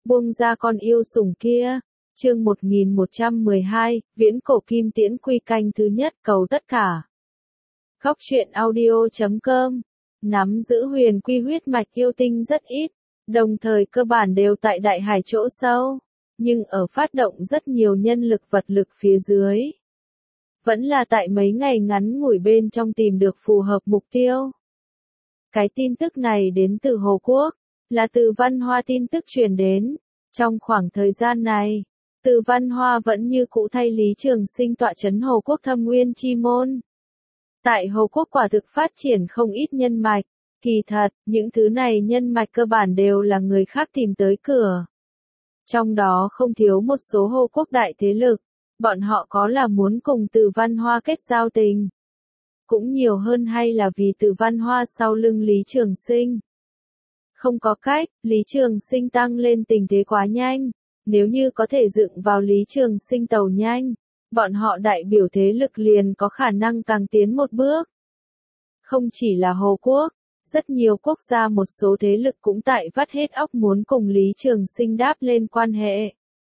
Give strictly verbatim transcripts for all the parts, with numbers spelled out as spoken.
buông ra con yêu sủng kia. Chương một nghìn một trăm mười hai, Viễn cổ kim tiễn quy canh thứ nhất, cầu tất cả. Góc truyện audio chấm com. Nắm giữ huyền quy huyết mạch yêu tinh rất ít, đồng thời cơ bản đều tại đại hải chỗ sâu, nhưng ở phát động rất nhiều nhân lực vật lực phía dưới. Vẫn là tại mấy ngày ngắn ngủi bên trong tìm được phù hợp mục tiêu. Cái tin tức này đến từ Hồ Quốc, là từ Văn Hoa tin tức truyền đến. Trong khoảng thời gian này, từ Văn Hoa vẫn như cũ thay Lý Trường Sinh tọa chấn Hồ Quốc thâm nguyên chi môn. Tại Hồ Quốc quả thực phát triển không ít nhân mạch, kỳ thật, những thứ này nhân mạch cơ bản đều là người khác tìm tới cửa. Trong đó không thiếu một số Hồ Quốc đại thế lực, bọn họ có là muốn cùng từ Văn Hoa kết giao tình. Cũng nhiều hơn hay là vì từ Văn Hoa sau lưng Lý Trường Sinh. Không có cách, Lý Trường Sinh tăng lên tình thế quá nhanh, nếu như có thể dựng vào Lý Trường Sinh tàu nhanh, bọn họ đại biểu thế lực liền có khả năng càng tiến một bước. Không chỉ là Hồ Quốc, rất nhiều quốc gia một số thế lực cũng tại vắt hết óc muốn cùng Lý Trường Sinh đáp lên quan hệ.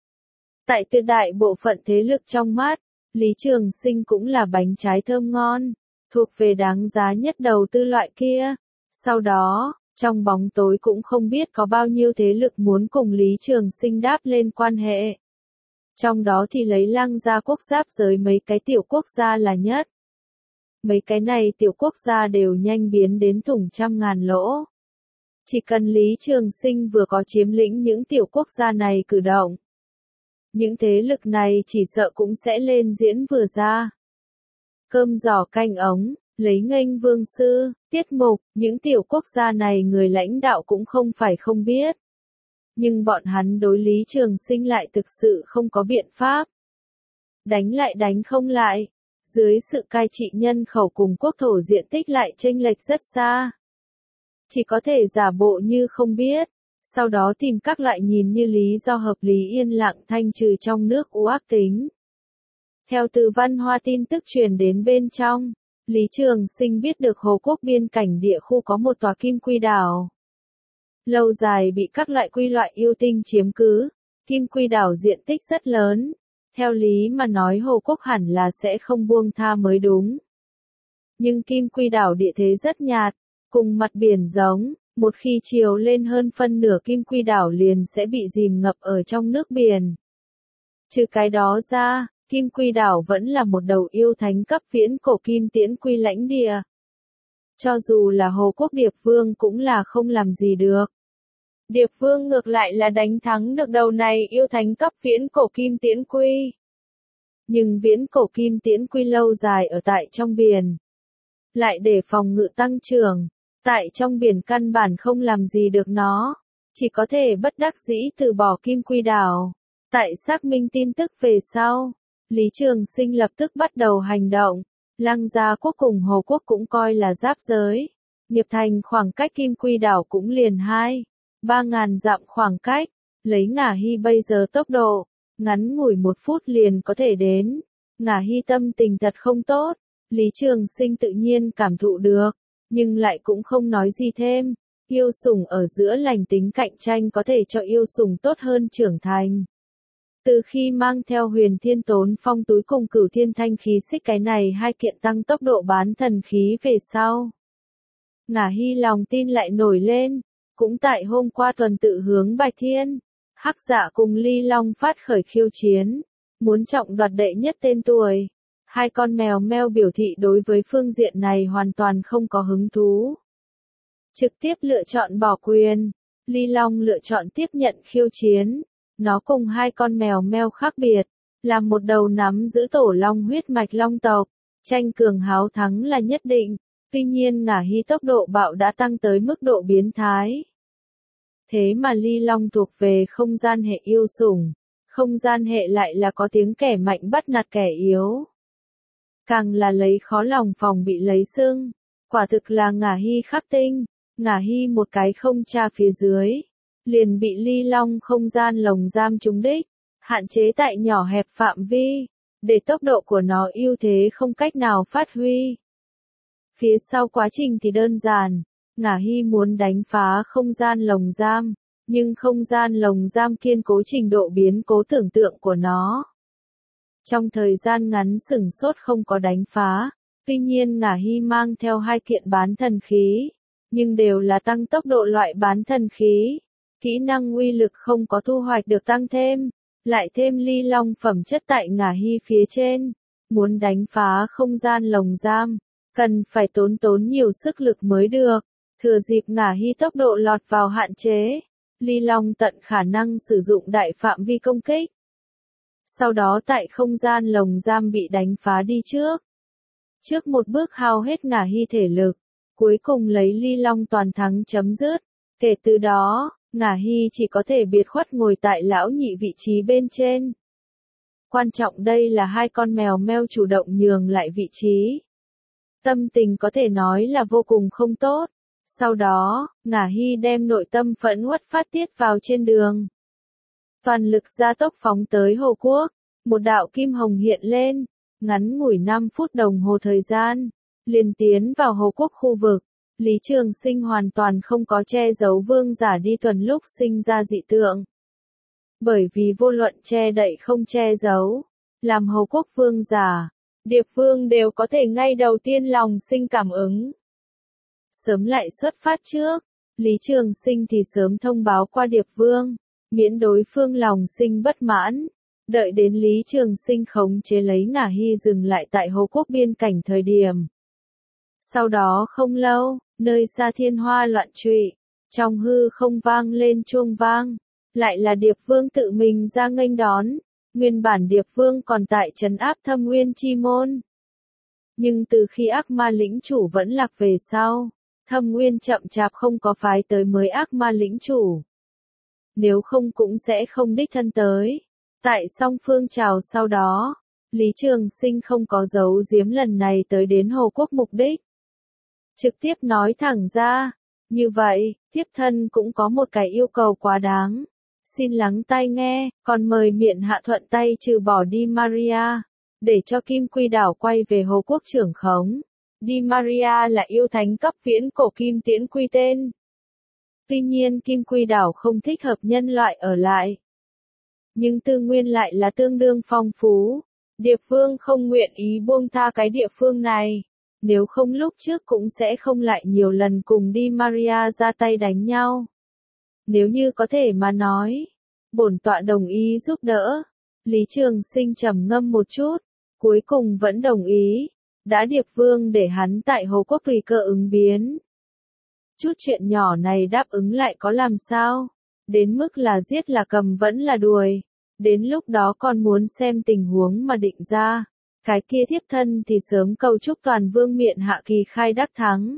Tại tuyệt đại bộ phận thế lực trong mắt, Lý Trường Sinh cũng là bánh trái thơm ngon, thuộc về đáng giá nhất đầu tư loại kia. Sau đó, trong bóng tối cũng không biết có bao nhiêu thế lực muốn cùng Lý Trường Sinh đáp lên quan hệ. Trong đó thì lấy Lăng gia quốc giáp giới mấy cái tiểu quốc gia là nhất. Mấy cái này tiểu quốc gia đều nhanh biến đến thủng trăm ngàn lỗ. Chỉ cần Lý Trường Sinh vừa có chiếm lĩnh những tiểu quốc gia này cử động, những thế lực này chỉ sợ cũng sẽ lên diễn vừa ra. Cơm giỏ canh ống, lấy nghênh vương sư, tiết mục, những tiểu quốc gia này người lãnh đạo cũng không phải không biết. Nhưng bọn hắn đối Lý Trường Sinh lại thực sự không có biện pháp. Đánh lại đánh không lại, dưới sự cai trị nhân khẩu cùng quốc thổ diện tích lại chênh lệch rất xa. Chỉ có thể giả bộ như không biết, sau đó tìm các loại nhìn như lý do hợp lý yên lặng thanh trừ trong nước u ác tính. Theo từ Văn Hoa tin tức truyền đến bên trong, Lý Trường Sinh biết được Hồ Quốc biên cảnh địa khu có một tòa kim quy đảo. Lâu dài bị các loại quy loại yêu tinh chiếm cứ, kim quy đảo diện tích rất lớn. Theo lý mà nói Hồ Quốc hẳn là sẽ không buông tha mới đúng. Nhưng kim quy đảo địa thế rất nhạt, cùng mặt biển giống, một khi chiều lên hơn phân nửa kim quy đảo liền sẽ bị dìm ngập ở trong nước biển. Trừ cái đó ra, kim quy đảo vẫn là một đầu yêu thánh cấp viễn cổ kim tiễn quy lãnh địa. Cho dù là Hồ Quốc Điệp Vương cũng là không làm gì được. Điệp Vương ngược lại là đánh thắng được đầu này yêu thánh cấp viễn cổ kim tiễn quy. Nhưng viễn cổ kim tiễn quy lâu dài ở tại trong biển. Lại để phòng ngự tăng trưởng, tại trong biển căn bản không làm gì được nó. Chỉ có thể bất đắc dĩ từ bỏ kim quy đảo. Tại xác minh tin tức về sau, Lý Trường Sinh lập tức bắt đầu hành động. Lăng gia quốc cùng Hồ Quốc cũng coi là giáp giới. Nghiệp thành khoảng cách kim quy đảo cũng liền hai, ba ngàn dặm khoảng cách. Lấy Ngả Hy bây giờ tốc độ, ngắn ngủi một phút liền có thể đến. Ngả Hy tâm tình thật không tốt, Lý Trường Sinh tự nhiên cảm thụ được, nhưng lại cũng không nói gì thêm. Yêu sủng ở giữa lành tính cạnh tranh có thể cho yêu sủng tốt hơn trưởng thành. Từ khi mang theo Huyền Thiên Tốn Phong túi cùng Cửu Thiên Thanh khí xích cái này hai kiện tăng tốc độ bán thần khí về sau, Ngả Hy lòng tin lại nổi lên, cũng tại hôm qua tuần tự hướng Bạch Thiên, Hắc Dạ cùng Ly Long phát khởi khiêu chiến, muốn trọng đoạt đệ nhất tên tuổi. Hai con mèo meo biểu thị đối với phương diện này hoàn toàn không có hứng thú. Trực tiếp lựa chọn bỏ quyền, Ly Long lựa chọn tiếp nhận khiêu chiến. Nó cùng hai con mèo meo khác biệt, là một đầu nắm giữ tổ long huyết mạch long tộc, tranh cường háo thắng là nhất định, tuy nhiên Ngả Hy tốc độ bạo đã tăng tới mức độ biến thái. Thế mà Ly Long thuộc về không gian hệ yêu sủng, không gian hệ lại là có tiếng kẻ mạnh bắt nạt kẻ yếu. Càng là lấy khó lòng phòng bị lấy sưng, quả thực là Ngả Hy khắp tinh, Ngả Hy một cái không tra phía dưới. Liền bị Ly Long không gian lồng giam trúng đích, hạn chế tại nhỏ hẹp phạm vi, để tốc độ của nó ưu thế không cách nào phát huy. Phía sau quá trình thì đơn giản, Ngả Hy muốn đánh phá không gian lồng giam, nhưng không gian lồng giam kiên cố trình độ biến cố tưởng tượng của nó. Trong thời gian ngắn sửng sốt không có đánh phá, tuy nhiên Ngả Hy mang theo hai kiện bán thần khí, nhưng đều là tăng tốc độ loại bán thần khí. Kỹ năng uy lực không có thu hoạch được tăng thêm, lại thêm ly long phẩm chất tại Ngả Hy phía trên. Muốn đánh phá không gian lồng giam, cần phải tốn tốn nhiều sức lực mới được. Thừa dịp Ngả Hy tốc độ lọt vào hạn chế, ly long tận khả năng sử dụng đại phạm vi công kích. Sau đó tại không gian lồng giam bị đánh phá đi trước. Trước một bước hao hết Ngả Hy thể lực, cuối cùng lấy ly long toàn thắng chấm dứt. Kể từ đó, Ngả Hy chỉ có thể biệt khuất ngồi tại lão nhị vị trí bên trên. Quan trọng đây là hai con mèo meo chủ động nhường lại vị trí. Tâm tình có thể nói là vô cùng không tốt. Sau đó, Ngả Hy đem nội tâm phẫn uất phát tiết vào trên đường. Toàn lực gia tốc phóng tới Hồ Quốc, một đạo kim hồng hiện lên, ngắn ngủi năm phút đồng hồ thời gian, liền tiến vào Hồ Quốc khu vực. Lý Trường Sinh hoàn toàn không có che giấu vương giả đi tuần lúc sinh ra dị tượng. Bởi vì vô luận che đậy không che giấu, làm Hồ Quốc vương giả, Điệp Vương đều có thể ngay đầu tiên lòng sinh cảm ứng. Sớm lại xuất phát trước, Lý Trường Sinh thì sớm thông báo qua Điệp Vương, miễn đối phương lòng sinh bất mãn. Đợi đến Lý Trường Sinh khống chế lấy Ngả Hy dừng lại tại Hồ Quốc biên cảnh thời điểm. Sau đó không lâu, nơi xa thiên hoa loạn trụy, trong hư không vang lên chuông vang, lại là Điệp Vương tự mình ra nghênh đón. Nguyên bản Điệp Vương còn tại trấn áp Thâm Nguyên Chi Môn. Nhưng từ khi ác ma lĩnh chủ vẫn lạc về sau, Thâm Nguyên chậm chạp không có phái tới mới ác ma lĩnh chủ. Nếu không cũng sẽ không đích thân tới. Tại song phương chào sau đó, Lý Trường Sinh không có giấu giếm lần này tới đến Hồ Quốc mục đích. Trực tiếp nói thẳng ra, như vậy, thiếp thân cũng có một cái yêu cầu quá đáng. Xin lắng tai nghe, còn mời miện hạ thuận tay trừ bỏ Di Maria, để cho Kim Quy Đảo quay về Hồ Quốc trưởng khống. Di Maria là yêu thánh cấp viễn cổ Kim Tiễn Quy tên. Tuy nhiên Kim Quy Đảo không thích hợp nhân loại ở lại. Nhưng tư nguyên lại là tương đương phong phú. Điệp Vương không nguyện ý buông tha cái địa phương này. Nếu không lúc trước cũng sẽ không lại nhiều lần cùng Di Maria ra tay đánh nhau. Nếu như có thể mà nói, bổn tọa đồng ý giúp đỡ. Lý Trường Sinh trầm ngâm một chút, cuối cùng vẫn đồng ý. Đã Điệp Vương để hắn tại Hồ Quốc tùy cơ ứng biến. Chút chuyện nhỏ này đáp ứng lại có làm sao? Đến mức là giết là cầm vẫn là đuổi. Đến lúc đó còn muốn xem tình huống mà định ra. Cái kia thiếp thân thì sớm cầu chúc toàn vương miện hạ kỳ khai đắc thắng.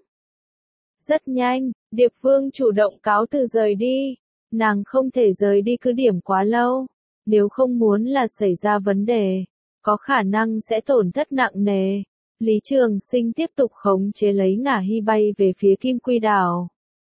Rất nhanh, Điệp Vương chủ động cáo từ rời đi. Nàng không thể rời đi cứ điểm quá lâu. Nếu không muốn là xảy ra vấn đề, có khả năng sẽ tổn thất nặng nề. Lý Trường Sinh tiếp tục khống chế lấy Ngả Hy bay về phía Kim Quy Đảo.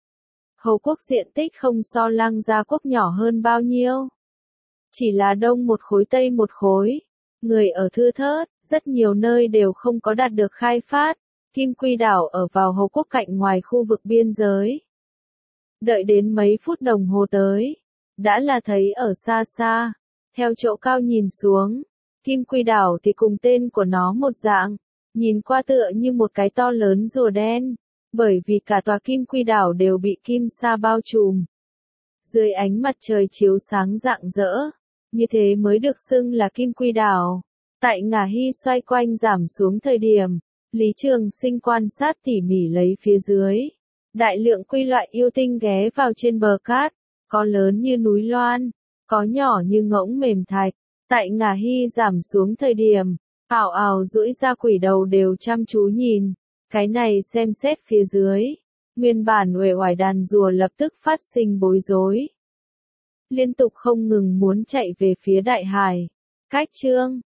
Hồ Quốc diện tích không so Lăng Gia Quốc nhỏ hơn bao nhiêu. Chỉ là đông một khối tây một khối. Người ở thưa thớt, rất nhiều nơi đều không có đạt được khai phát. Kim Quy Đảo ở vào Hồ Quốc cạnh ngoài khu vực biên giới. Đợi đến mấy phút đồng hồ tới, đã là thấy ở xa xa, theo chỗ cao nhìn xuống, Kim Quy Đảo thì cùng tên của nó một dạng, nhìn qua tựa như một cái to lớn rùa đen, bởi vì cả tòa Kim Quy Đảo đều bị kim sa bao trùm. Dưới ánh mặt trời chiếu sáng rạng rỡ, như thế mới được xưng là Kim Quy Đảo. Tại Ngả Hy xoay quanh giảm xuống thời điểm, Lý Trường Sinh quan sát tỉ mỉ lấy phía dưới. Đại lượng quy loại yêu tinh ghé vào trên bờ cát, có lớn như núi loan, có nhỏ như ngỗng mềm thạch. Tại Ngả Hy giảm xuống thời điểm, ảo ảo duỗi ra quỷ đầu đều chăm chú nhìn. Cái này xem xét phía dưới, nguyên bản uể oải đàn rùa lập tức phát sinh bối rối. Liên tục không ngừng muốn chạy về phía đại hải. Cách chương